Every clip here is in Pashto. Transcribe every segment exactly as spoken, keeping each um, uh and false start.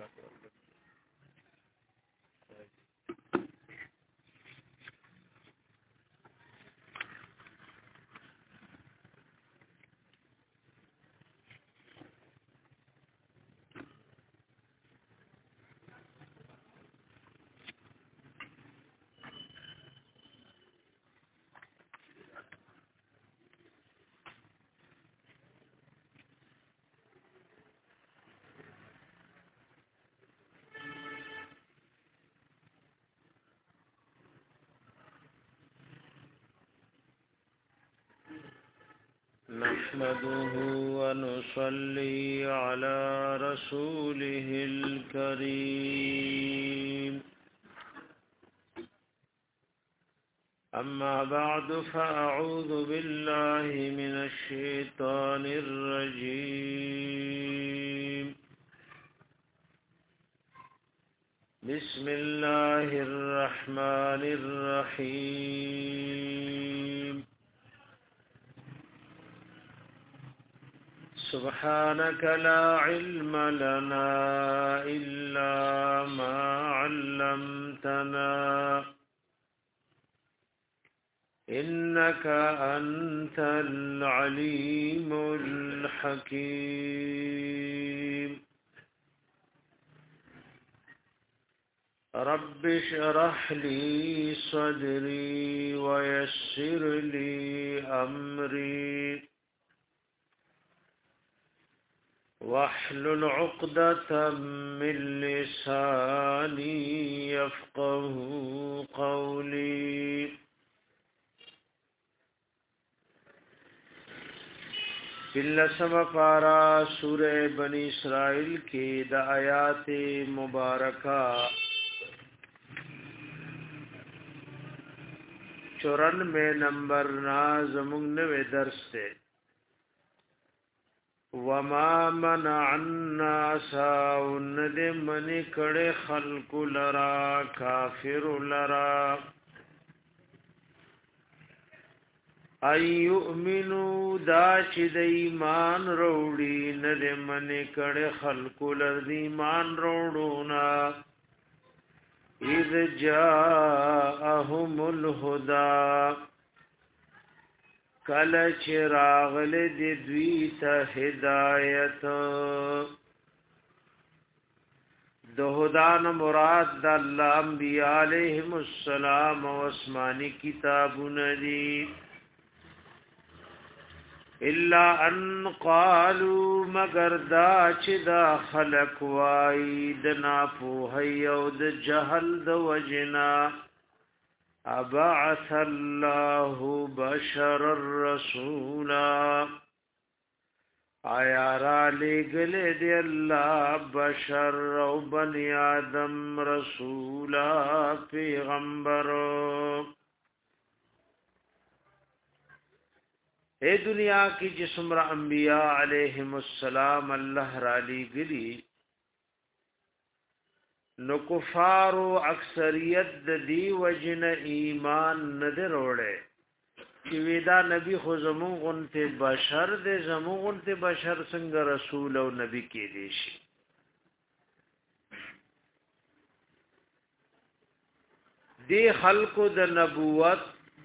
نحمده ونصلي على رسوله الكريم أما بعد فأعوذ بالله من الشيطان الرجيم بسم الله الرحمن الرحيم سبحانك لا علم لنا إلا ما علمتنا إنك أنت العليم الحكيم رب اشرح لي صدري ويسر لي أمري واحلل عقدة من لساني يفقه قولي بلسم پارا سورہ بنی اسرائیل کی دا آیات مبارکہ چورانوے نمبر نازمون نوے درس تے وما منع الناس وند من کڑے خلق لرا کافر لرا ايؤمنوا دا چې د ایمان وروړي ند من کړه خلق لر ایمان وروړونا اذ جاءهم الهدى کله چې راغله د دوی ته هدایت د هدان مراد د الله انبیاء علیهم السلام او آسمانی کتابونه دي الا ان قالوا مگر دا چې دا خلق وای د ناپوهي او د جهل د وجنا ابعث الله بشر الرسول آیا را لګل دی الله بشر او بنی آدم رسولا پیغمبر اے دنیا کی جسمر انبیاء علیہم السلام اللہ را لګلی نو کفارو اکثریت د دی وجن ایمان ندر وړي چې ودا نبی خو زمون غنته بشر د زمون غنته بشر څنګه رسول او نبی کې دي شي دی خلقو د نبوت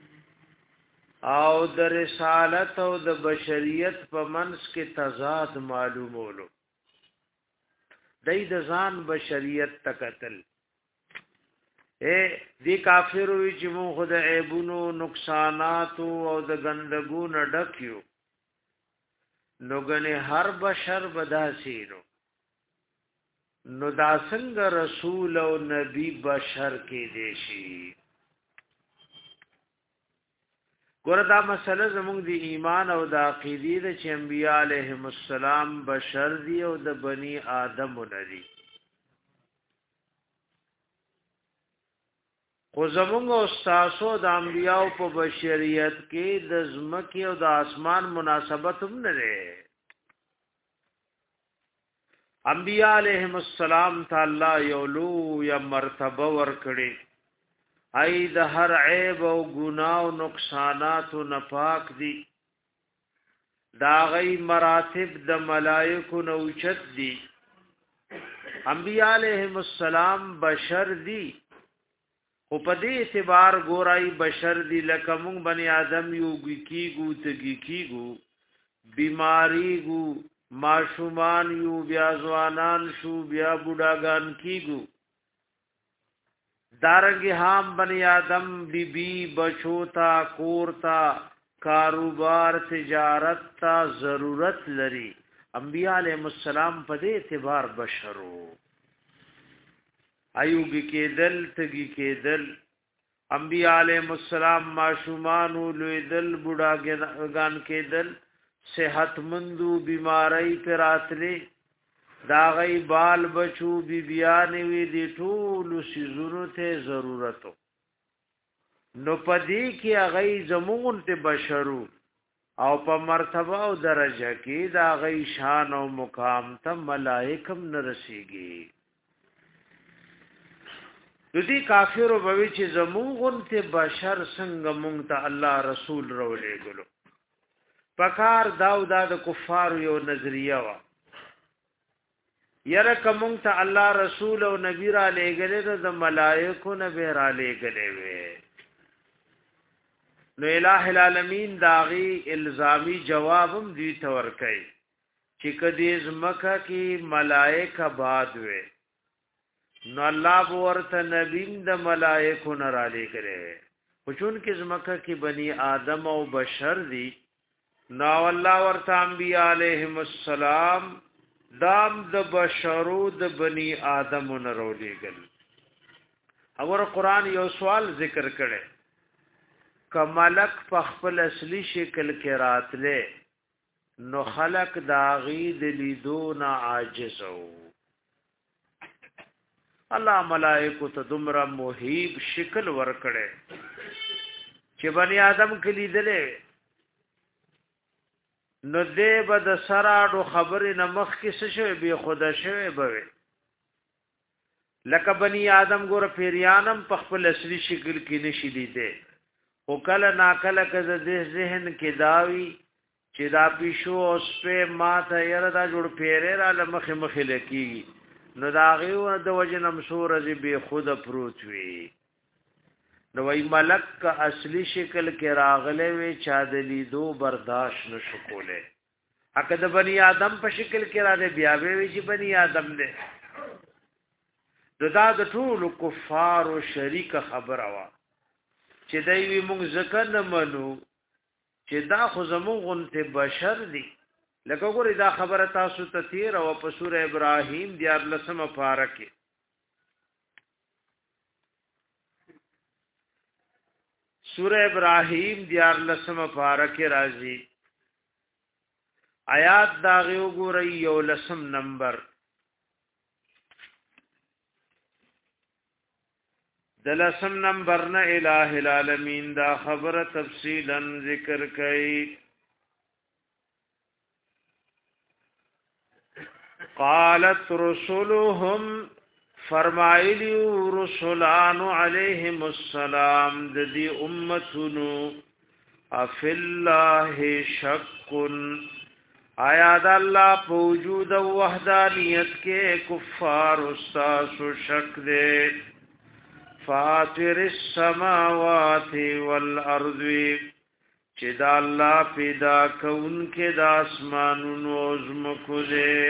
او د رسالت او د بشریت په منځ کې تضاد معلومولو دای د ځان بشریت تکتل اے دی کافر وی چې مو خود عیبونو نقصانات او د ګندګونو ډکیو نو غنه هر بشر بداسینو نو دا څنګه رسول او نبی بشر کې دیشي ګوردا مسله زموږ دی ایمان او د عقیدې د چې انبیاء علیهم السلام بشر دی او د بنی آدم لري خو زموږ استادو د انبیاء په بشریت کې د زمکه او د اسمان مناسبت هم نه لري انبیاء علیهم السلام تعالی یولو یا مرتبه ور کړی ای د هر عیب او ګناه او نقصانات نه پاک دي دا غي مراتب د ملائکو نو چت دي انبیاء علیهم السلام بشر دی او په دې اعتبار ګورای بشر دی لکه مونږ بنی آدم یو کیګو تګی کیګو بیماری گو ماشومان یو بیا ځوانان شو بیا بوډاګان کیګو دارنګ هم بنی آدم بی بی بچوتا کورتا کاروبار تجارت تا ضرورت لري انبیاء علیهم السلام په دې اعتبار بشرو ایوب کېدل تګي کېدل انبیاء علیهم السلام ماشومان ولېدل بوډاګان کېدل صحت مندو بیماری پراتلی دا غي بال بچو بی بیان وی دی ټول سيزونو ته ضرورتو نو پدې کې هغه زمون ته بشرو او په مرتبه او درجه کې دا غي شان او مقام ته ملائکم نه رسیږي د دې کافرو بوي چې زمون ته بشر څنګه مونږ ته الله رسول رولې ګلو پکار داو دا د کفار یو نظریه وا یره کوم ته الله رسول او نبی را لېګلې د ملائکو نه به را لېګلې وې نو الٰه العالمین داغي الزامی جوابم دی تور کوي چې کدی زمکه کې ملائکه باد وې نو الله ورته نبی د ملائکو نه را لېګلې خو چون کې زمکه کې بنی آدم او بشر دي نو الله ورته انبیاء علیهم السلام دام د بشرو د بنی آدم نرولېګل اور قران یو سوال ذکر کړي کملک په خپل اصلي شکل کې راتله نو خلق داغي د لیدون عاجز وو الله ملائکه ته دمر موهیب شکل ور کړي چې بنی آدم کې لیدلې نو دې بد سراډو خبرې نمخ کې څه شوی به خدا شوی به لکه بنی آدم ګور پیریانم په خپل اصلي شکل کې نشي لیدې او کله ناکله کده د ذهن کې داوي چې دا پیشو اوس په ماته یره دا جوړ پیرې را لمخه مخه لکی نو دا غيو د وجه نمسور از به خود پروت وي نو وی ملک کا اصلی شکل کې راغله وی چا د لیدو برداشت نشو کوله اګه د بنی آدم په شکل کې را دي بیا وی چې بنی آدم دې ددا د ټول کفار او شریک خبره وا چې دوی وی موږ ذکر نه منو چې دا خو زموږ غنته بشر دي لکه ګورې دا خبره تاسو ته تیر او په سوره ابراهیم دیار لسمه پاره کې سورہ ابراہیم دیار لسم پارک راضی آیات داغه وګورئ یو لسم نمبر د لسم نمبر نه الٰه العالمین دا خبره تفصیلا ذکر کړي قالت رسلهم فرمایلی رسولان علیهم السلام د دې امتونو اف الله شک آیا د الله په وجود او وحدانیت کې کفار استاس شک دے فاطر السماوات والارض چې د الله پیدا کون کې د اسمانونو او زمکو دے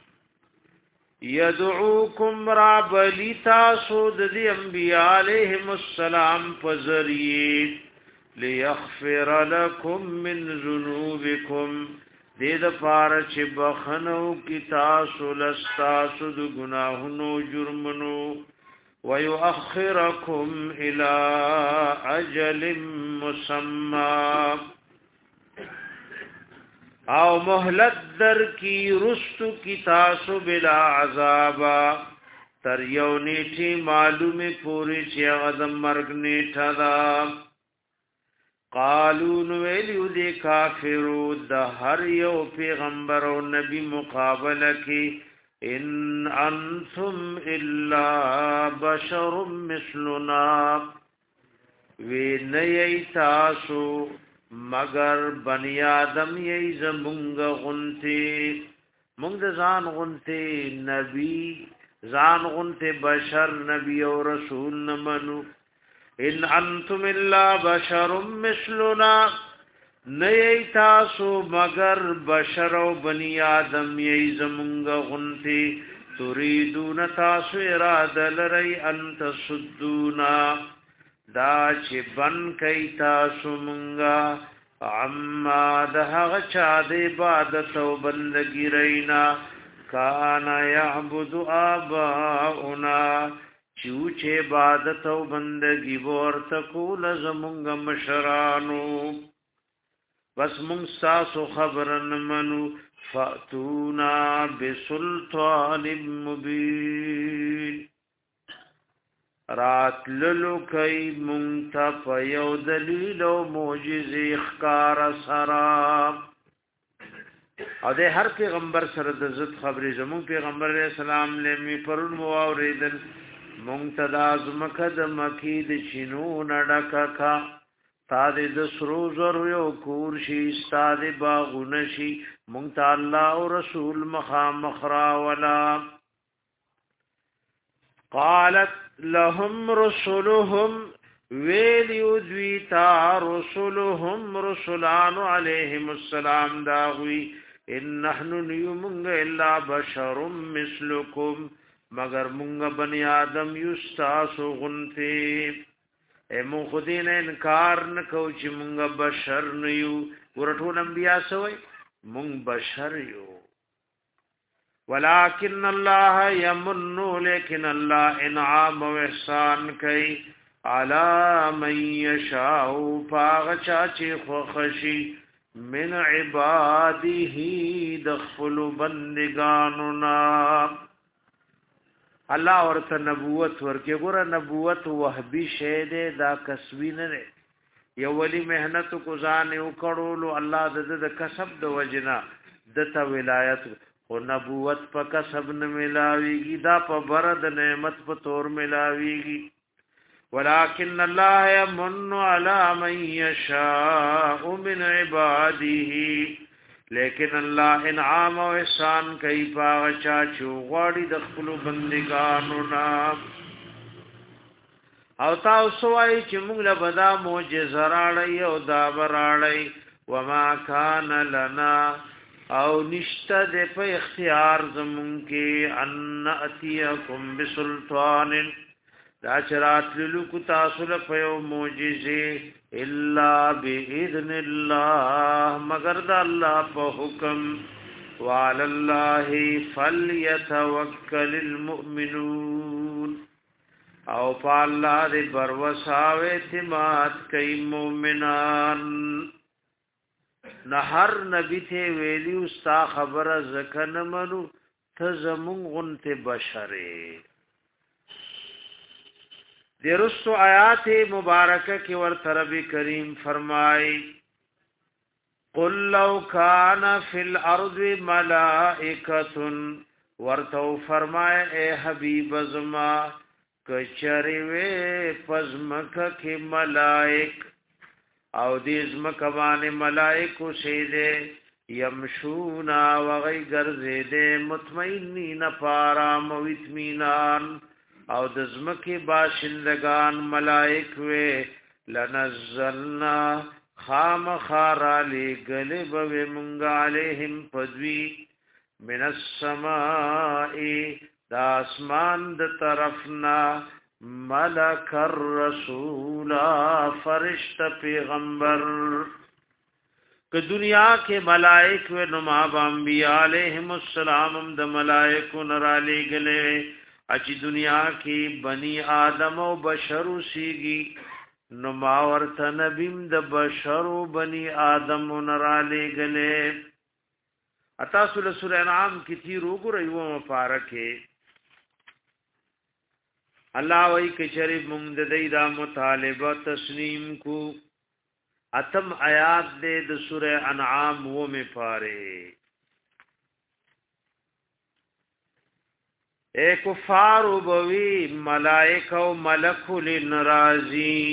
یدعوکم رب لتاسود دی انبیاء علیہم السلام پزری لیغفر لکم من ذنوبکم دید پارچ بخنو کی تاسو لستاسو دو گناہنو جرمنو ویؤخرکم الى اجل مسمى او مهلت در کی رستو کی تاسو بلا عذابا تر یو نیٹی معلومی پوری چی غدم مرگ نیٹا دا قالون ویلیو دی کافرو دا هر یو پیغمبر و نبی مقابلہ کی ان انتم الا بشر مثلنا وی نئی تاسو مگر بنی آدم یی زمونږ غنتی مونږ ځان غنتی نبی ځان غنته بشر نبی او رسول نمنو ان انتم الا بشر مثلنا نئی تاسو مگر بشر او بنی آدم یی زمونږ غنتی تريدون تاسو اراده لري ان تصدونا دا چې بن کای تاسو مونږه عما دهغه چا د عبادت او بندګی رینا کان یعبد آباؤنا چوچه عبادت او بندگی ورته کول زمونږ مشرانو بس مونږ تاسو خبرن منو فاتونا بسلطان مبین رات للو کئی مونږ ته په یو دلیل او معجزې ښکار سره او د هر پیغمبر سره د عزت خبرې زمون پیغمبر علیہ السلام له می پرون مو اوریدل منتدا زمکه د مکی د چینو نډکا کا تا د سرو زر یو کور شي استاد باغونه شي مونږ ته الله او رسول مخامخرا ولا قالت لهم رسلهم ویلیو دویتا رسلهم رسولان علیهم السلام داوی ان نحن نیومنگ الا بشر مثلکم مگر منگ بنی آدم یستاسو غنتی اے من خودین انکار نکو چی منگ بشر نیو ورطول انبیاء سوئی منگ بشر یو ولیکن اللہ یمنو لیکن اللہ انعام و احسان کئی علی من یشاؤ پاغچا چی خوخشی من عباده دخل بندگاننا الله ورته نبوت ورکه ګوره نبوت وهبي شه ده دا کسبی نه ده یو ولی مهنت کو ځان یو کړولو الله د د کسب د وجنا دته ولایت او نبوت په کسب نه ملاويږي دا په برد نعمت په تور ملاويږي ولكن الله يمن على من يشاء من عباده لیکن الله انعام او احسان کوي پاغ چا چو غاړي د خپل بندګانو نا او تاسو وايي چې موږ له بدا معجزه راړی او دا براړی وما كان لنا او نشته د په اختیار زمون کې ان اتيكم بسلطان دا چرات لکو تاسو له په معجزه الا باذن الله مگر د الله په حکم وعلى الله فليتوكل المؤمنون او په الله دې بروسا او اعتماد کوي مؤمنان نه هر نبی ته ویلی استا خبره زکه منو ته زمون غنته بشره درستو آیات مبارکه کی ورتربی کریم فرمائی قل لو کان فی الارض ملائکۃ ورتو فرمائے اے حبیب ازما کچری وی پزمک کی ملائک او دیزمک باندې ملائکو سیده یمشونا وغی گرزیده مطمئنین پارام و اطمینان او د زمکه باشندگان ملائک وی لنزلنا خام خارالی گلب و منگ علیہم پدوی من السماء دا اسمان د طرفنا ملک الرسول فرشت پیغمبر کہ دنیا کے ملائک و نماب انبیاء علیہم السلام د ملائکو نرالی گلے اچھی دنیا کی بنی آدم و بشرو سیگی نماورت نبیم د بشرو بنی آدم و نرالے گلے اتاسل سورہ انعام کی تیرو گو رئیو مفارکے اللہ وی کچری منددی دا مطالبہ تسلیم کو اتم آیات دے د سورہ انعام وہ میں پارے اے کفار بوی ملائکہ و ملک لنرازی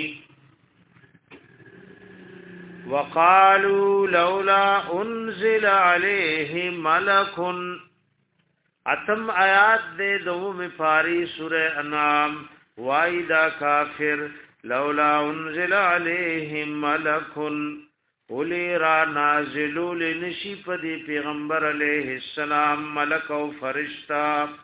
وقالوا لولا انزل علیہ ملک اتم آیات دې دوم پاری سورہ انعام وایدا کافر لولا انزل علیہم ملک اولی را نازلو لنشی پدی پیغمبر علیہ السلام ملک او فرشتہ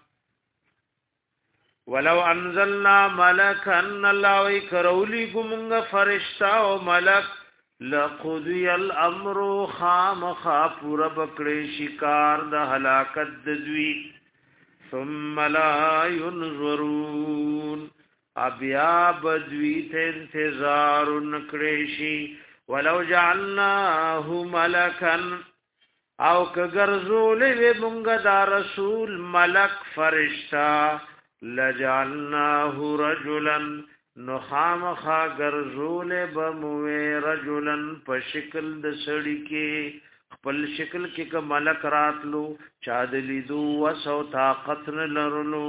ولو انزلنا ملکا اللہ وی کرولی گمنگ فرشتہ او ملک لقضی الامر خام خاپور بکڑی شکار دا حلاکت دزوی ثم لا ينظرون ابیا بدوی تے انتظار نکڑیشی ولو جعلناه ملکا او کگرزولی وی منگ دا رسول ملک فرشتہ لجعلناه رجلا نخام خا گرزول بموی رجلا په شکل د سړی کې خپل شکل کې ک ملک راتلو چا د لیدو وسو طاقت نه لرلو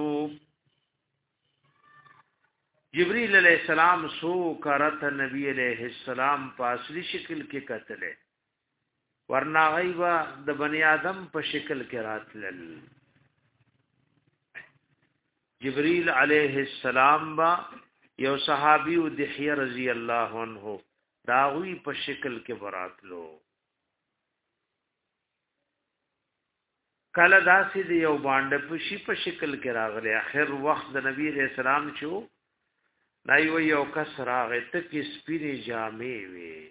جبرئیل علیہ السلام سو کرت نبی علیہ السلام په اصلي شکل کې قتل ورنا غیبا د بنی آدم په شکل کې راتلل جبرئیل علیہ السلام با یو صحابی او دحیه رضی الله عنه داوی په شکل کې براتلو کله داسې دی یو باندې په شی په شکل کې راغلی اخر وخت د نبی رسول سلام چو نای و یو کس راغی تک سپینې جامې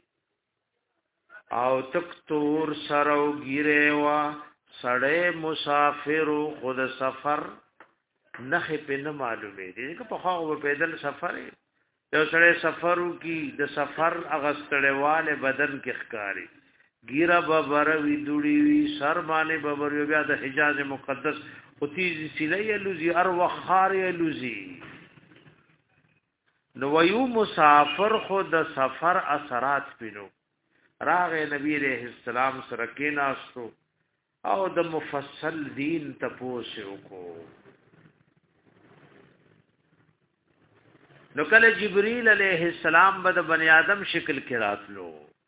وی او تک تور سرو ګیره وا سړی مسافر خود سفر نخې په نه معلومه دي چې په خواغه پیدل سفر یو سړی سفرو کی د سفر اغستړواله بدن کې ښکاری ګیره ببروي دوړي وي سر باندې ببروي بیا د حجاز مقدس اوتی سیلې لوزي ار وخار لوزي نو یو مسافر خود د سفر اثرات پینو راغه نبی رحم السلام سره کې ناستو او د مفصل دین تپوسو کو نو کله جبرئیل علیہ السلام بد بنی آدم شکل کې راتلو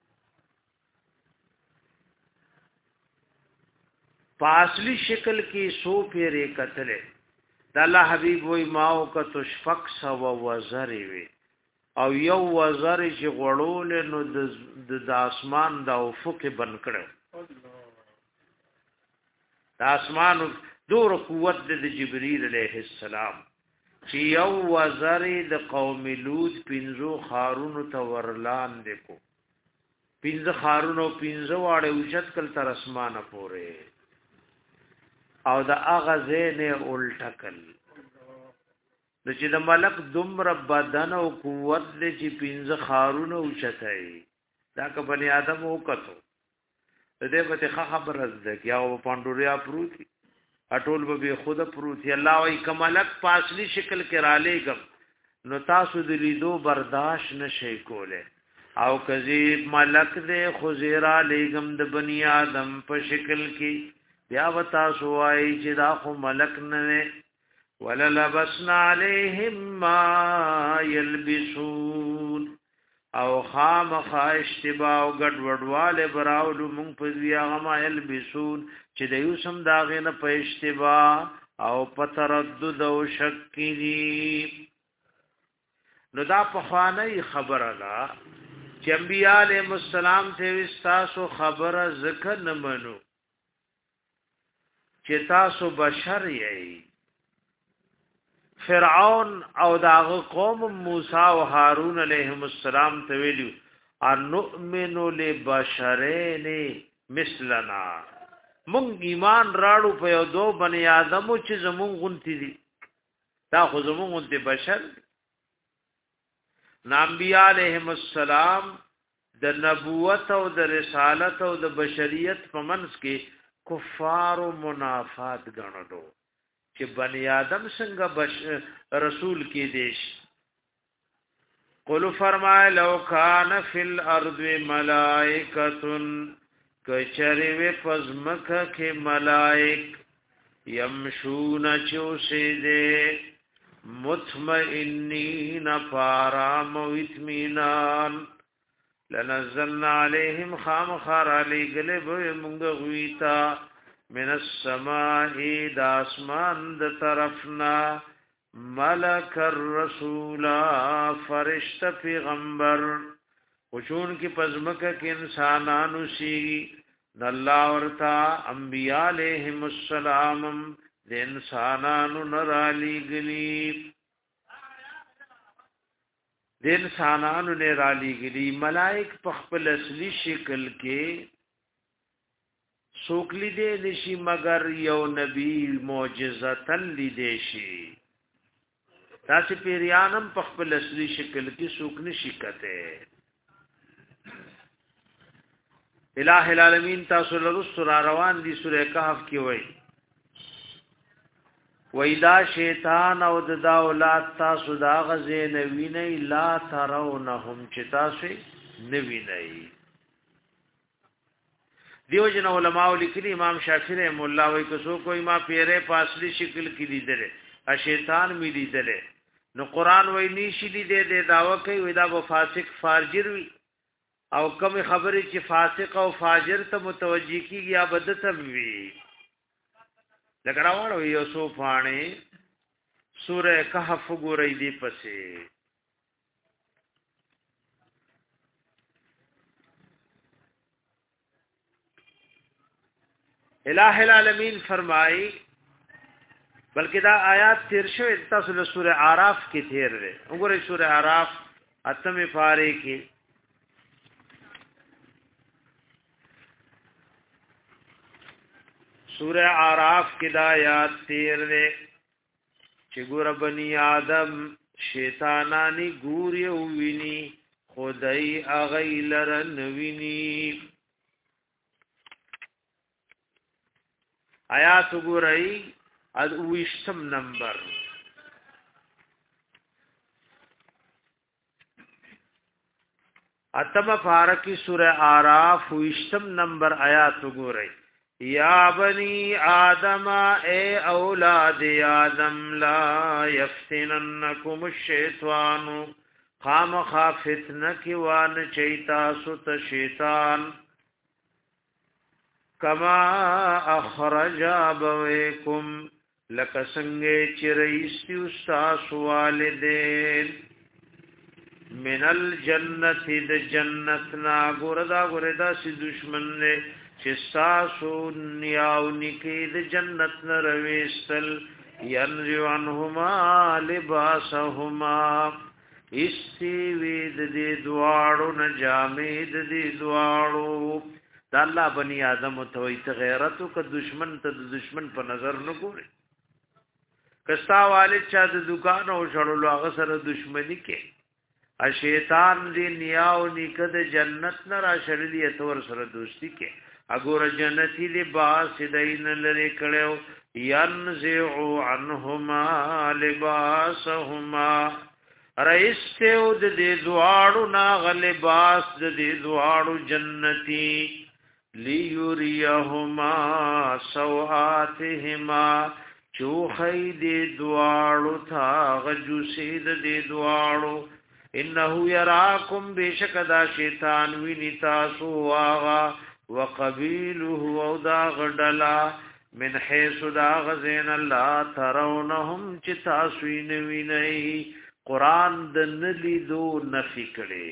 پاسلی شکل کې سو پیرې قتل د الله حبیب وای ماو ک تشفق سو وزر وی او یو وزر چې غړول نو د اسمان د افق بن کړو د اسمان دور قوت د جبرئیل علیہ السلام چې یو وزر د قوم لوط پینزو خارونو ته ورلان دیکو پینځه خارونو پینځه واړه اوچت کل تر اسمانه پورې او د اغازه نه الټکل د چې د ملک دومره بدن او قوت دې چې پینځه خارونو اوچتای دا که بنی آدم وکړو دې به خبر زده کیا او پاندوریا پروتي اټول به خود پروتي الله وايي کملک پاسلی شکل کې را لېګم نو تاسو د لیدو برداشت نشئ کوله او کذیب ملک دې خزیرا لېګم د بنی آدم په شکل کې بیا وتا سوای چې دا خو ملک نه وللبسنا علیہم ما یلبسون او خام خاشتبا او گډ وډواله براولو مونږ په بیا غما یلبسون چې د یوسم داغه نه په اشتبا او په تردد او شک کې نو دا په خوانه خبره لا چې انبیاء علیهم السلام ته وستاسو خبره ذکر نه منو چې تاسو بشر یې فرعون او داغه قوم موسی او هارون علیهم السلام ته ویلو ان نؤمن لبشرین مثلنا مونږ ایمان راړو په یو دو بنی آدمو چې زمون غونتی دي دا خو زمون غونتی بشر انبیاء علیهم السلام د نبوت او د رسالت او د بشریت په منځ کې کفار او منافات غنډو چې بنی آدم څنګه بش رسول کې دیش قل فرمای لو کان فی الارض ملائکۃ کچری و پزمک کې ملائک یمشون چوسیده مطمئنین فارام و اطمینان لنزلنا علیہم خام خار علی گلب منگ غویتا من السماء د اسمان د طرفنا ملک الرسول فرشتہ پیغمبر وشون کی پزمکه کې انسانانو سی الله ورتا انبیاء علیہم السلام د انسانانو نرالی گلی د انسانانو نرالی گلی ملائک په خپل اصلي شکل کې سوکلی دې نشي مگر یو نبی معجزتا لیدې شي تاسو پیریانم په خپل اصلي شکل کې سوک نشي کته الہ العالمین تاسو له سورہ روان دي سورہ کهف کې وای وېدا شیطان او د اولاد تاسو دا غزه نوی نه لا ترونهم چې تاسو نوی نه دیو جن علماء لیکلي امام شافعی رحم الله وای کو سو کوئی ما پیره پاسلی شکل کې لیدل ا شیطان می لیدل نو قران وای نیشي لیدل د داوا کوي ودا و فاسق فاجر وی او کوم خبرې چې فاسق او فاجر ته متوجي کیږي یا بدت وی لکه راوړو یوسف باندې سوره کهف ګورې دی پسې الہ العالمین فرمای بلکې دا آیات تیر شوی تاسو له سوره اعراف کې تیر لري وګورئ سوره اعراف اتمه پاره کې سورہ اعراف کی دا آیات تیر دے چې ګور بنی آدم شیطانانی ګوري او ویني خدای اغیلر نویني آیات ګورئ از ویشتم نمبر اتم فارقی سورہ اعراف ویشتم نمبر آیات ګورئ یا بنی آدم اے اولاد آدم لا یفتننکم الشیطان خام خافتنکی وان چیتا ست شیطان کما اخرج ابویکم لکسنگے چرئیستی استاس والدین من الجنت د جنتنا گوردا گوردا سی دشمن نے چستاسو نیاو نکی د جنت نرویستل ینریو عنہما لباسهما استیوید دی دوارو نجامید دی دوارو دا اللہ بنی آدم تویت غیرتو که دشمن تا دشمن پا نظر نگوری کستا والد چا د دکان او شړلو هغه سره دشمنی کې ا شیطان دی نیاو نکد جنت نه را شړلی اتور سره دوستی کې اګور جنتی لباس دین لری کړو ينزع عنهما لباسهما رئیستو د دې دواړو نا غلباس د دې دواړو جنتی ليريهما سوآتهما چوخی دې دواړو تھا غجوسی د دې دواړو انه يراكم بشکدا شیطان ویني تاسو واغا وقبيله او دا غدلا من حيث دا غزين الله ترونهم چې تاسو یې ویني قران د نلی دو نفي کړي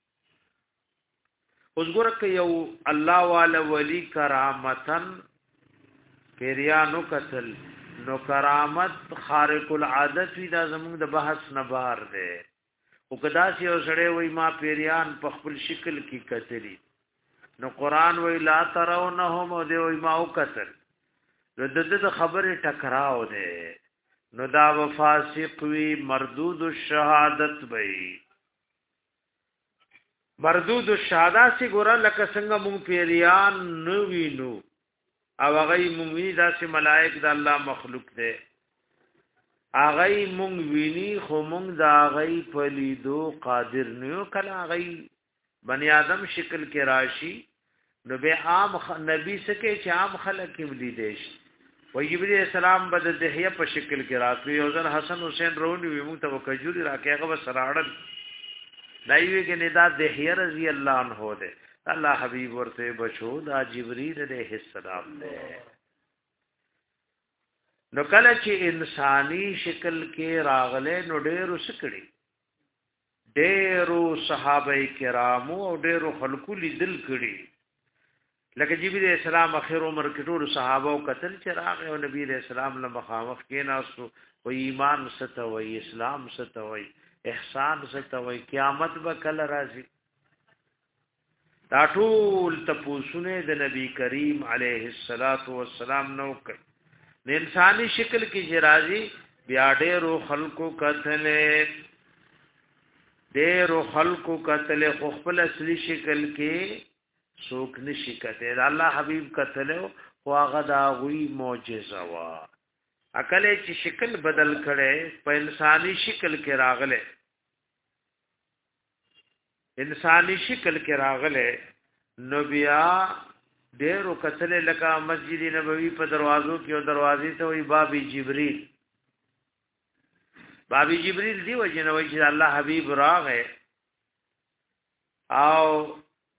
اوس ګوره ک یو الله والا ولی کرامتن پیریانو قتل نو کرامت خارق العادت وی دا زموږ د بحث نه بهر ده او کدا چې یو سړی وای ما پیریان په خپل شکل کې قتلی نو قران وی لا ترونهم او دی وی ما او قتل نو د دې خبره ټکراو ده نو دا وفاسق وی مردود الشهادت وی مردود الشهادت سی ګور لکه څنګه مونږ پیریان نو وینو او هغه مونږ دا چې ملائک د الله مخلوق ده هغه مونږ ویني خو مونږ دا هغه په لیدو قادر نه کله هغه بنی آدم شکل کې راشي نو به عام نبی سکه چې عام خلک کې ولیدې شي و جبرئیل السلام بد دهیه په شکل کې راتلی او ځن حسن حسین رونی وي مونږ ته کجوري راکې هغه سراړل دایوي کې ندا دهیه رضی الله عنه ده الله حبیب ورته بچو دا جبرئیل علیہ السلام ده نو کله چې انساني شکل کې راغله نو ډېر وسکړي ډېرو صحابه کرامو او ډېرو خلکو لیدل کړي لکه جبرئیل اسلام اخر عمر کې ټول صحابه او قتل چې راغ او نبی رسول الله مخامخ کې ناسو و ایمان ستوي اسلام ستوي احسان ستوي قیامت به کله راځي دا ټول تپوسونه د نبی کریم علیه الصلاۃ والسلام نو کوي د انساني شکل کې جرازي بیا ډېرو خلکو قتل ډېرو خلکو قتل خو خپل اصلي شکل کې څوک نشي کته الله حبيب قتل او هغه دا غوي معجزه وا عقل چې شکل بدل کړي په انساني شکل کې راغله انساني شکل کې راغله نو بیا ډېرو قتل لکه مسجد نبوي په دروازو کې او دروازې ته وي باب جبريل باب جبريل دی وجنوي چې الله حبيب راغې او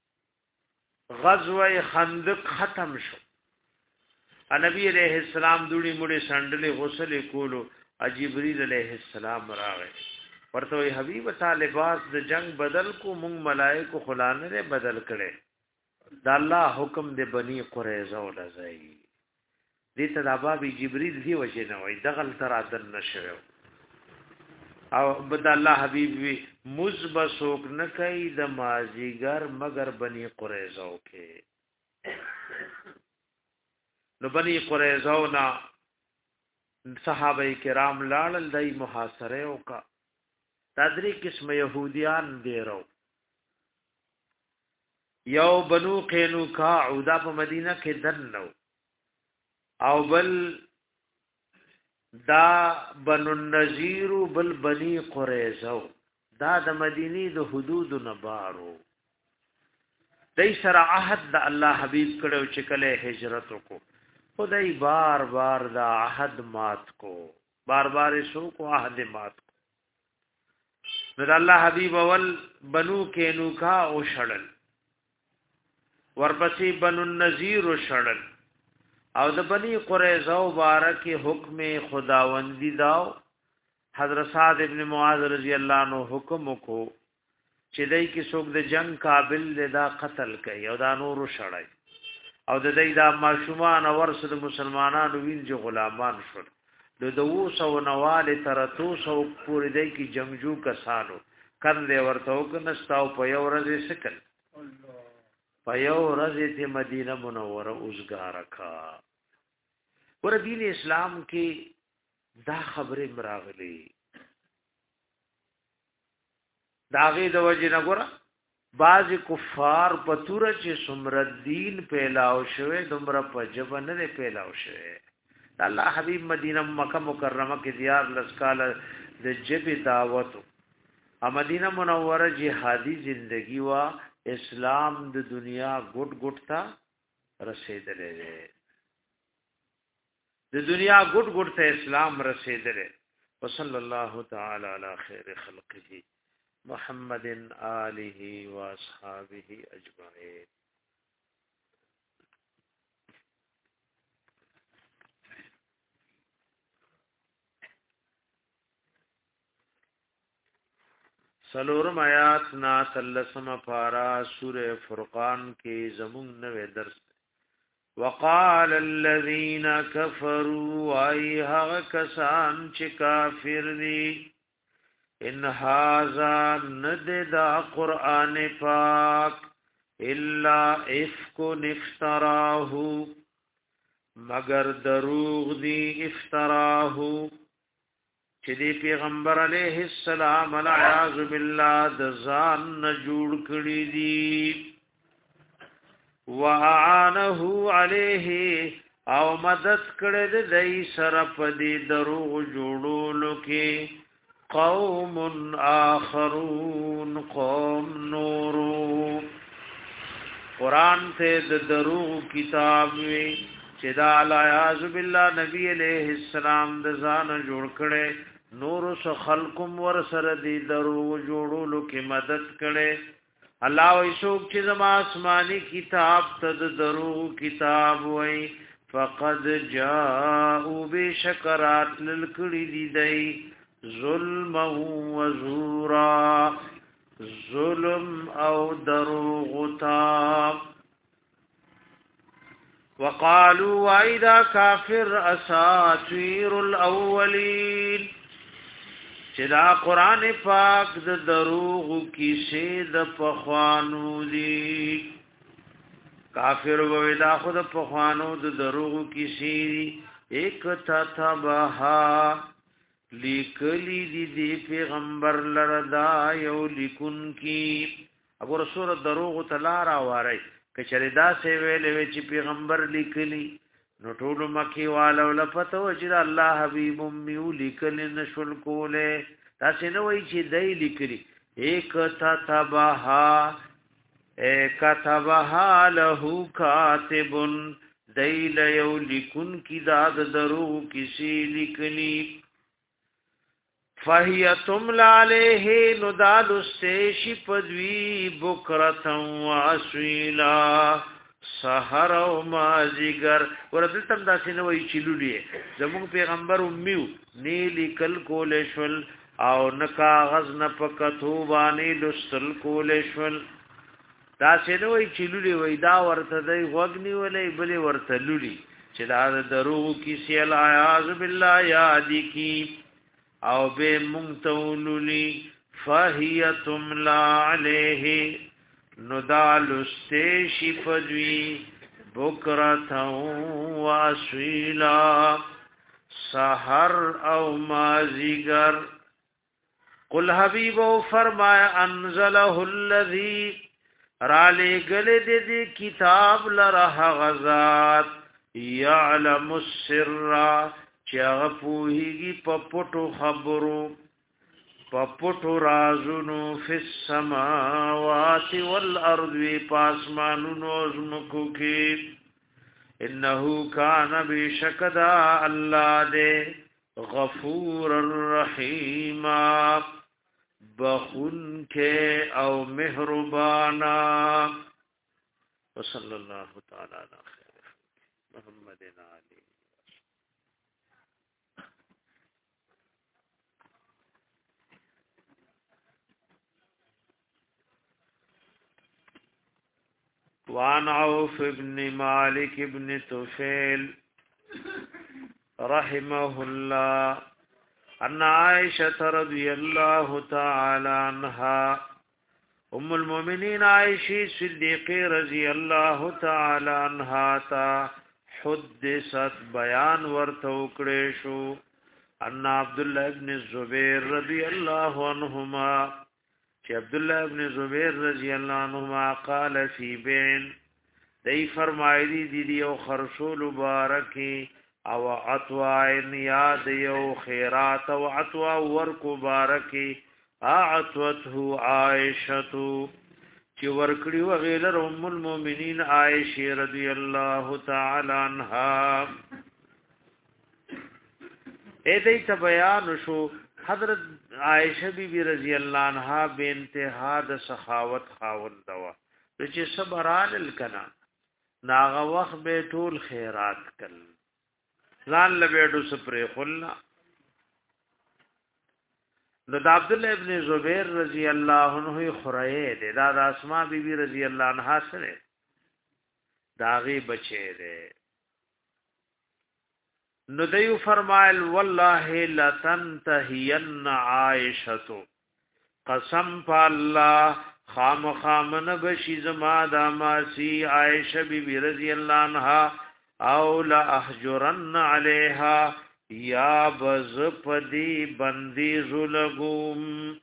غزوه خندق ختم شو نبی علیہ السلام دوړي مړي سندلې غسل کولو جبريل علیہ السلام راغې ورته وي حبيب تعالی لباس د جنگ بدل کو مونږ ملائکه خلانه بدل کړي دا الله حکم د بني قریظه ولزای دې ته د باب جبريل دی وجنوي دغل تر عدل نشو او بد الله حبيب وي مزبسوک نه کوي د مازیګر مگر بني قریظه کې نو بني قریظه نا صحابه کرام لاړل دای محاصره وکا تدری قسم يهوديان دیرو یو بنو قینوقاع او دا په مدینه کې دنو او بل دا بنو النذیر بل بني قریظه دا د مدینی د حدود نبارو دای سره عهد د الله حبیب کړو چې کله هجرت وکړو خدای بار بار دا عهد مات کو بار بار سو کو عهد مات کو نو الله حبیب اول بنو کینوکا او شړل ورپسې بنو النذیر او شړل او د بنی قریظه مبارک حکم خداوندی داو حضرت سعد ابن معاذ رضی الله عنه حکم کو چې دای کی څوک د جنگ قابل لدا قتل کوي او دا نور شړای او د دې دا ماشومان ورسره د مسلمانانو وین جو غلامان شول د دوه سو نواله تر تو سو پوری دای کی جنگجو کسانو کنده ورته وکنستاو په یو ورځ سکل په یو ورځ ته مدینه منوره اوسګار کا ور دین اسلام کې دا خبره مراغلی داغه د وجه نه ګره بعض کفار په تور چې سمردین پیلاو شوه دومره په جبن نه پیلاو شوه الله حبیب مدینه مکه مکرمه کې دیار لسکال د جبه دعوت ا مدینه منوره جهادي زندگی وا اسلام د دنیا ګټ ګټ تا رسیدلې د دنیا ګټ ګټ ته اسلام رسیدلې وصلی الله تعالی علی خیر خلقه محمد آله و اصحابه اجمعین سلورم آیات نا تلسم پارا سورہ فرقان کی زمون نوے درس وقال الذين كفروا ايها كسان چ کافر دی ان هذا نددا قران پاک الا افك افتراه مگر دروغ دی افتراه چې دی پیغمبر علیہ السلام العیاذ بالله د ځان نه جوړ کړی دی وعانه علیه او مدد کړی دی سره په دې دروغ جوړولو کې قوم آخرون قوم نورو قرآن ته د دروغ کتاب وی چې دا العیاذ بالله نبی علیہ السلام د ځان جوړ کړي نور سو خلقم ور سره دی دروغ جوړولو کې مدد کړي الله وی څوک چې زما آسمانی کتاب ته د دروغ کتاب وای فقد جاءوا بشکرات للکړي دي دی ظلم و زورا ظلم او دروغ تا وقالوا واذا كافر اساطير الاولين چې دا قران پاک د دروغ کیسې د پخوانو دي کافر وې دا خود پخوانو د دروغ کیسې ایک تتبها لیکلی دی دی پیغمبر لردا یو لیکن کی ابو رسول دروغ تلارا واری کچری دا سی ویلې چې پیغمبر لیکلی نو ټول مکی والو لپته چې الله حبیب میو لیکل نشول کوله تاسو نو وی چې دای لیکلی ایک تتبها کتبها له کاتب دیل یو لیکن کی داد درو کسی لیکلی فهي تملا عليه ندال استشی پدوی بکرتا واسویلا سحر او مازیگر ورته تم داسې نه وای چلولې زموږ پیغمبر امیو نیلی کل کولشل او نکا غز نه پکتو باندې لستل کولشل داسې نه وای چلولې وای دا ورته دی وګنی ولې بلې ورته لولي چې دا دروغ کی سیل اعاذ بالله یاد کی او به مونتوللی فهیتم لا علیه ندال استشی پدوی بکرتا واسویلا سحر او مازیگر قل حبیبو فرمایا انزله الذی رالی گلی دی دی کتاب لرح غزات یعلم السر چاگ پوہیگی پپٹو خبرو پپٹو رازنو فی السماوات والارض وی پاسمانونو ازمکو کی انہو کان بشکدا اللہ دے غفور الرحیم بخون کے او مہربانا وصلی اللہ تعالی علی خیر محمد علی وعن عوف بن مالك بن طفيل رحمه الله ان عائشة رضي الله تعالى عنها ام المؤمنين عائشة صديقة رضي الله تعالى عنها تا حدثت بیان ورته وکړې شو ان عبد الله بن الزبير رضي الله عنهما چې عبد الله ابن زبیر رضی الله عنهما قال فی بین دی فرمایلی دی دی او خرشول مبارکی او عطوا یاد یو خیرات او عطوا ورک مبارکی اعطته عائشہ چې ورکړي و غیر ام المؤمنین عائشہ رضی الله تعالی عنها اې دې ته بیان شو حضرت عائشہ بی بی رضی اللہ عنہا بے انتہا د سخاوت خاوند دوا چې صبرال الکنا ناغه وخت به ټول خیرات کل ځان لبیډو سپری خلنا نو د عبد الله ابن زبیر رضی اللہ عنہ خریه د د اسماء بی بی رضی اللہ عنہا سره داغي بچی ده نو دیو فرمایل والله لتنتهین عائشہ قسم په الله خام خامن بشی زما د ماسی عائشہ بی بی رضی اللہ عنہا او لا احجرن علیها یا بز پدی بندی زلگوم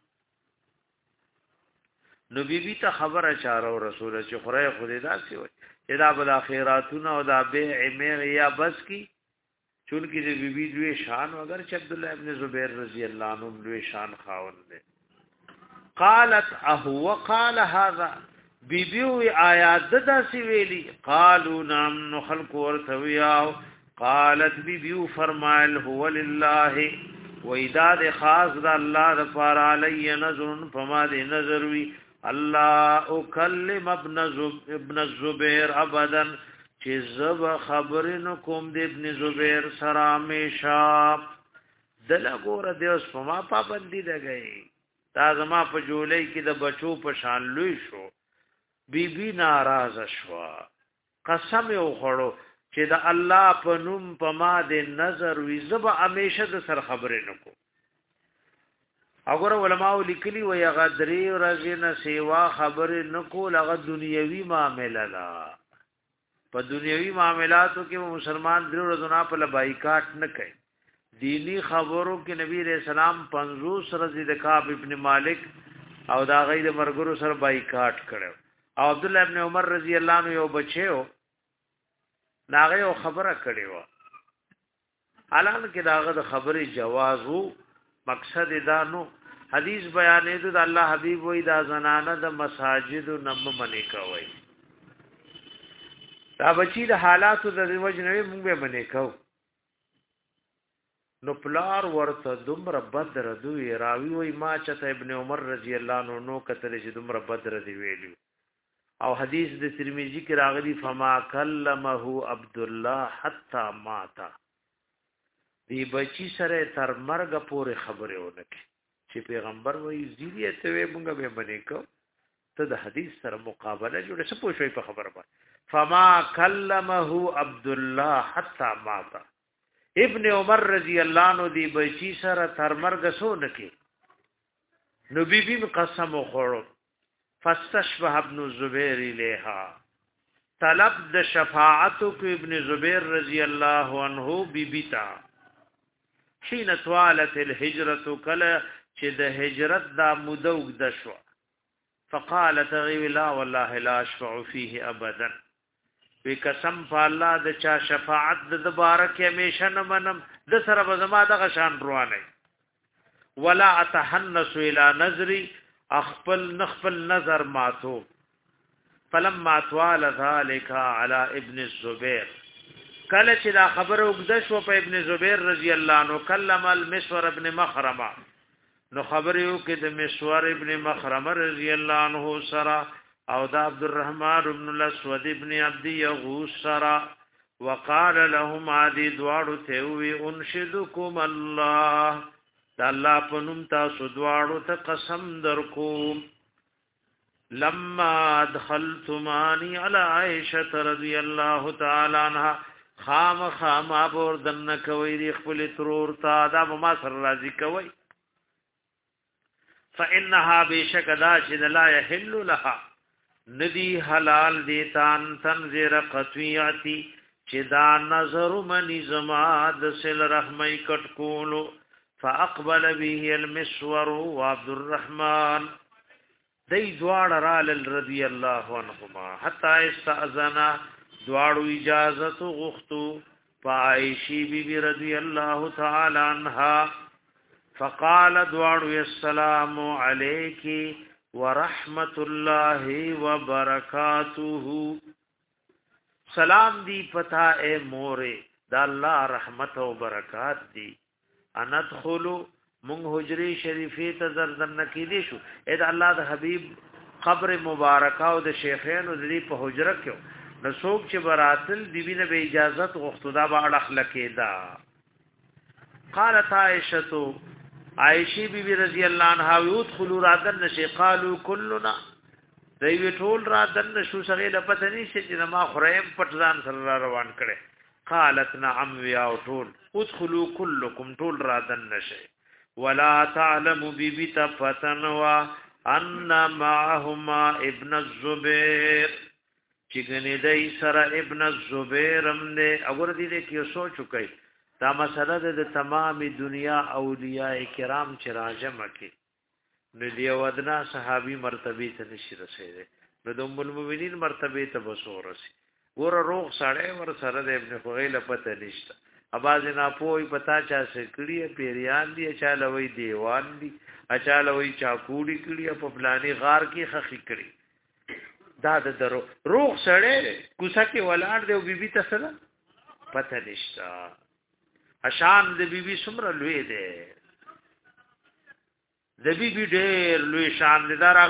نو بی بی ته خبر اشاره رسول چې خره خدای داسي وي دا بل اخراتونه او دا بیع میغ یا بس کی چونکی دی بی بی دوی شان اگر چې عبد الله ابن زبیر رضی اللہ عنہ دوی شان خاوند دے قالت اهو قال هذا بی بی وی آیات ددا سی ویلی قالوا نام نخلق ورثویاو قالت بی بی فرمایل هو لله وإداد خاص د الله د فار علی نظر فما دی نظر وی الله اکلم ابن زب ابن الزبیر ابدا چې زب خبرن کوم د ابن زبیر سره همیشه دل ګور د اوس په ما پابندي لګي تا زما په جولای کې د بچو په شان لوي شو بی بی ناراض شو قسم یو خړو چې د الله په نوم په ما د نظر وي زب همیشه د سر خبرې نکو وګوره علماء لیکلي وي هغه درې ورځې نه سیوا خبرې نکو لغه دنیوي معاملې لا په دنیوي معاملاتو کې مسلمان درې ورځې نه په بایکاټ نه کوي دینی خبرو کې نبی رسول الله پنځوس ورځې د کعب ابن مالک او دا غیر مرګرو سره بایکاټ کړو او عبد الله ابن عمر رضی الله عنه یو بچو داغه یو خبره کړې و الان کې داغه د خبرې جواز وو مقصد دا نو حدیث بیانې د الله حبیب وې دا زنانه د مساجد نم منی کوي دا بچی د حالاتو د وجنوي مونږ به منی کو نو پلار ورته دومره بدر دوی راوي وې ما چې ابن عمر رضی الله عنه نو کتل چې دومره بدر دی ویلو او حدیث د ترمذی کې راغلی فما کلمه عبد الله حتا مات دی بچی سره تر مرګ پورې خبره ونکي چې پیغمبر وایي زیریه ته مونږ به باندې کو ته د حدیث سره مقابله جوړه څه پوښوي په خبره باندې فما کلمه عبد الله حتا مات ابن عمر رضی الله عنه دی بچی سره تر مرګ سو نکي نو بی بی قسم خوړو فاستشبه ابن الزبير الیها طلب د شفاعت کو ابن زبیر رضی الله عنه بیبیتا حين طالت الهجرة کله چې د هجرت دا مدوګ د شو فقالت غي لا والله لا اشفع فيه ابدا وی قسم په الله د چا شفاعت د بارک همیشه نه منم د سره بزما د غشان روانه ولا اتحنس الى نظري اخپل نخپل نظر ماتو فلما طال ذلك على ابن الزبير کله چې دا خبر وګد شو په ابن زبیر رضی الله عنه کلم المسور ابن مخرمه نو خبر یو کې د مسور ابن مخرمه رضی الله عنه سرا او د عبد الرحمن ابن الاسود ابن عبد يغوث سرا وقال لهم عادي دوار ثوي انشدكم الله دا الله پنوم تاسو دواړو ته قسم درکوم لما دخلتمانی علی عائشه رضی الله تعالی عنها خام خام ابور دن کوي ری خپل ترور تا دا ما سر راضی کوي فانها بشکدا چې لا يحل لها ندی حلال دی تان تنذر قطویاتی چې دا نظر منی زما د سل رحمی کټ کولو فاقبل به المسور وعبد الرحمن دی دوار رال رضی الله عنهما حتا استاذنا دوار اجازت غختو فعائشی بی بی رضی الله تعالی عنها فقال دوار السلام علیکی ورحمت الله وبرکاته سلام دی پتا اے مورے دا اللہ رحمت و برکات دی اندخلو مونږ حجری شریفه ته زردن نکیدې شو اې دا الله د حبیب قبر مبارکه او د شیخین او د په حجره کې نو څوک چې براتل بیبي نه به اجازه غوښتو دا به اړه لکېدا قالت عائشه عائشه بیبي رضی الله عنها يدخلوا رادن نشي قالوا كلنا دوی ټول رادن نشو سره لپته نشي چې ما خریم پټزان سره روان کړي قالت نعم يا طول ادخلوا كلكم طول رادن نشي ولا تعلم بيبي تفتنوا ان معهما ابن الزبير چګنې دای سره ابن الزبير هم نه وګور دي کې سوچ وکي دا مسله د تمامي دنیا اولیاء کرام چې راجم کی نو دی ودنا صحابي مرتبه ته نشي رسیدي نو د ام المؤمنین مرتبه ته وسورسي ور روغ سړی ور سره د ابن فغیل پته نشته اباز نه پوي پتا چا سکړی پیریان دی چاله وی دیوان دی اچاله وی چاکوړي کړي په فلاني غار کې خخي کړي دا د درو روغ سړی کوڅه کې ولاړ دی او بیبي ته سره پته نشته اشان د بیبي سمره لوی دی د بیبي ډېر لوی شان دار اغلی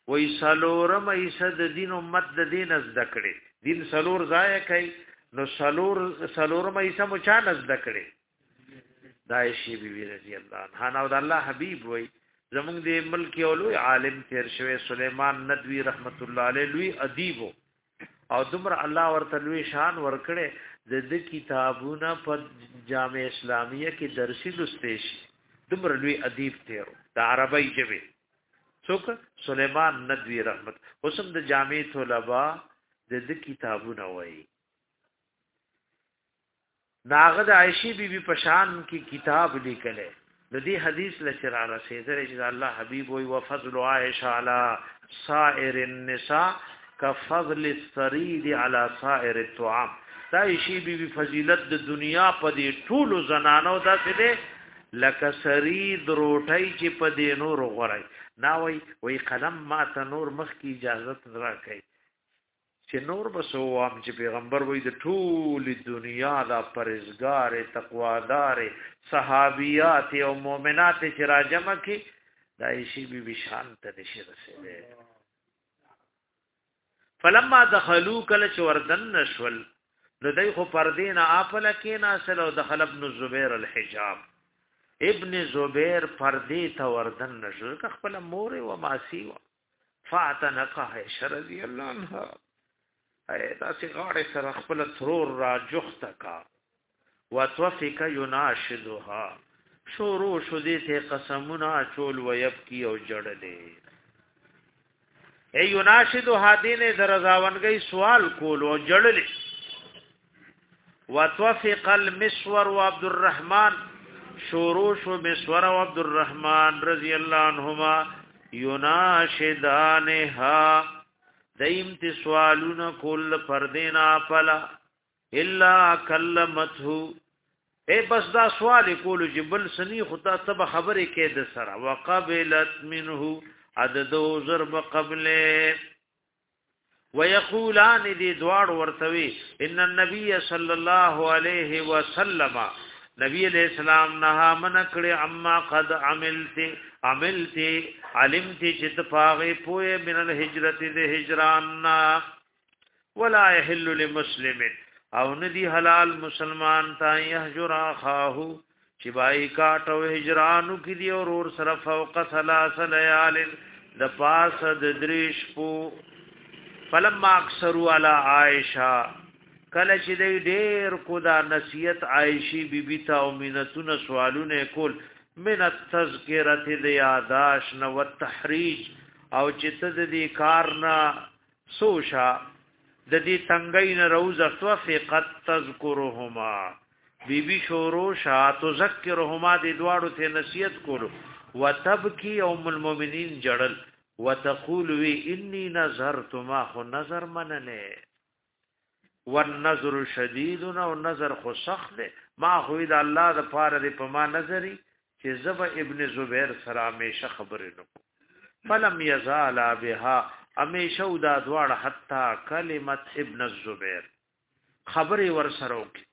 وای سلورم ایسه د دین امت د دین از دکړي دین سلور ځای کوي نو سلور سلورم ایسه مو چا نز دکړي دایشی بیبی رضی الله عنها نو د الله حبیب وای زمونږ د ملک اولو عالم تیر شوی سلیمان ندوی رحمت الله علیه لوی ادیب او دمر الله ورته لوی شان ورکړي د د کتابونه په جامع اسلامیه کې درسي لسته شي دمر لوی ادیب تیر د عربی ژبه څوک سلیمان ندوی رحمت اوسم د جامع طلبا د د کتابونه وای ناغه د عائشہ بی بی پشان کی کتاب لیکله د دې حدیث لچرا رسیدل چې الله حبیب وای وفضل عائشہ علی سائر النساء كفضل الثريد على سائر الطعام دا عائشہ بی بی فضیلت د دنیا په دې ټولو زنانو داسې ده لکه سرید روټی چې په دې نور غورای نا وای وای قلم ما ته نور مخ کی اجازه راکړي چې نور بسو ام چې پیغمبر وای د ټول دنیا دا پرهیزګار تقوادار صحابیات او مؤمنات چې راجمه کی دا شی بی بی شان ته نشي رسیدل فلما دخلوا کل چوردن نشول نو دای خو پردین اپل کینا سلو دخل ابن الزبير الحجاب ابن زبیر پردی تا وردن نشو که خپل مور و ماسی و فاعتنقه عائشہ رضی اللہ عنہ ایتا سی غاڑی سر خپل ترور را جخت کا وتوفک یناشدها شروع شدی ته قسمنا چول و یبکی او جړلې ای یناشدها دین درزاونګي سوال کول او جړلې وتوفق المسور و عبد الرحمن شروع شو مسور و عبد الرحمن رضی اللہ عنہما یناشدانها دیم تی سوالون کل پردینا پلا الا کلمته اے بس دا سوال کولو جبل سنی خطا تب خبری که دسرا وقبلت منه عددو ضرب قبله ويقولان دي دوار ورتوي ان النبي صلى الله عليه وسلم نبی علیہ السلام نها من کړي اما قد عملت عملت علمت چې تفاغي پوهه من الهجرت د هجران ولا يحل لمسلم او ندي حلال مسلمان تا يهجر اخاه چې بای کاټو هجرانو کې دی اور اور سره فوق ثلاث ليال د پاس د دریش پو فلما اکثروا على عائشہ کله چې دې ډېر کو دا نصیحت عائشی بیبی ته او مینتونه سوالونه کول من التذکرۃ لیاداش نو التحریج او چې ته دې کارنا سوشا د دې تنگین روز توفقت تذکرهما بیبی شورو شا تذکرهما دې دواړو ته نصیحت کولو وتبکی ام المؤمنین جړل وتقول وی انی نظرت ما خو نظر مننه والنظر شدید او نظر خو سخت ما خو د الله د پاره د پما نظری چې زب ابن زبیر سره همیشه خبرې نکو فلم یزال بها همیشه دا دواړه حتا کلمت ابن الزبیر خبرې ور سره وکي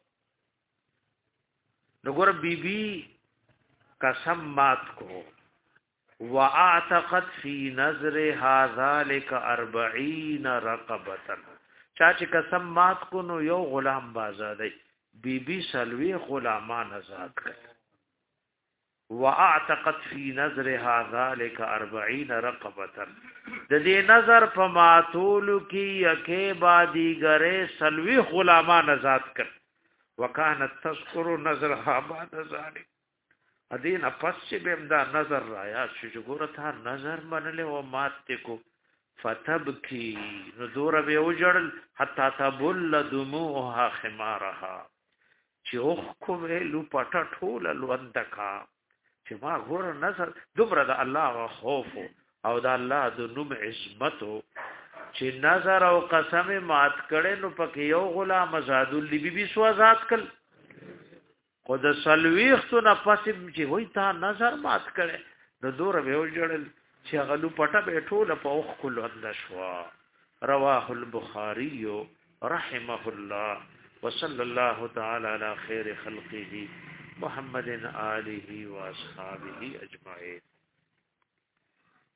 نګور بیبي قسم مات کو واعتقد فی نظرها ذلك أربعين رقبه چا چې قسم مات کو نو یو غلام بازادای بیبي سلوی غلامان آزاد کړ واعتقد فی نظرها ذلك أربعين رقبه د دې نظر په ماتول کې یکه بادی غره سلوی غلامان آزاد کړ وکانت تذکر نظرها بعد ذلك ادین پس چې بهم دا نظر رایا چې ګورته نظر منله او مات کو فتبکی نو دور به وجړل حتا تبل دموعها خمارها چې اوخ کو ویلو پټ ټول لوندکا چې ما ګور نظر دومره د الله خوف او د الله د نوم عظمت چې نظر او قسم مات کړي نو پکې یو غلام آزاد لبي بي سو آزاد کړ خود سلويختو نه پسې چې وای تا نظر مات کړي نو دور به وجړل چې غلو پټه به ټوله په اوخ کولو اندشوا رواه البخاري رحمه الله وصلى الله تعالى على خير خلقه محمد آله واصحابه اجمعين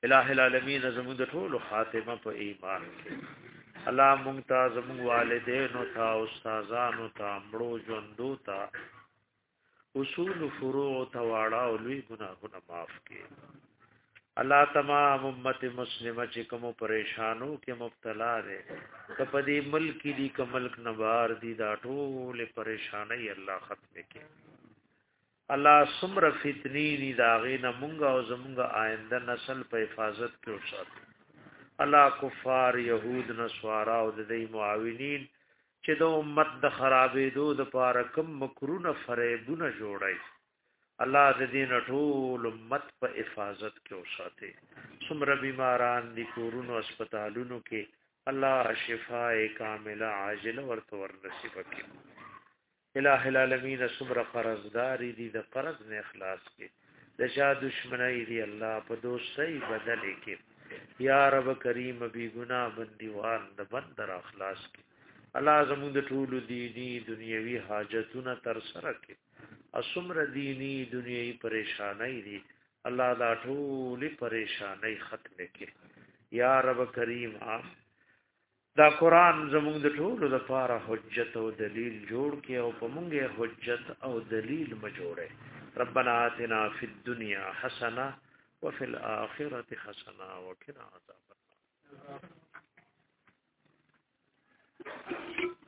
الہ العالمین زموږ د ټولو خاتمه په ایمان کې الله مونږ ته زموږ والدینو ته استادانو ته مړو ژوندو ته اصول فروع ته واړه او لوی ګناهونه معاف کړي الله تمام امت مسلمه چې کوم پریشانو کې مبتلا ده کپدی ملک دی ک ملک نوار دی دا ټول پریشانای الله ختم کړي الله سمر فتنی نی داغینا مونږه او زمونږه آینده نسل په حفاظت کې وساتي الله کفار يهود نسوارا او د دې معاونین چې د امت د خرابېدو د پاره کوم مکرونه فریبونه جوړای الله د دین ټول امت په حفاظت کې وساتي سمر بیماران دي کورونو هسپتالونو کې الله شفاء کامله عاجله ورته ور نصیب کړي الہ العالمین صبر قرضداری دی د قرض نه اخلاص کې د شا دشمنی دی الله په دوستۍ بدل کې یا رب کریم بی گناہ بندیوان د بندر اخلاص کې الله زموږ د ټول دینی دنیوي حاجتونه تر سره کې اسمر دینی دنیوي پریشانای دی الله دا ټول پریشانای ختم کې یا رب کریم آم دا قران زموږ د ټولو د لپاره حجت او دلیل جوړ کې او په مونږه حجت او دلیل مجوړه ربنا آتنا فی الدنیا حسنه وفي الاخره حسنه وقنا عذاب النار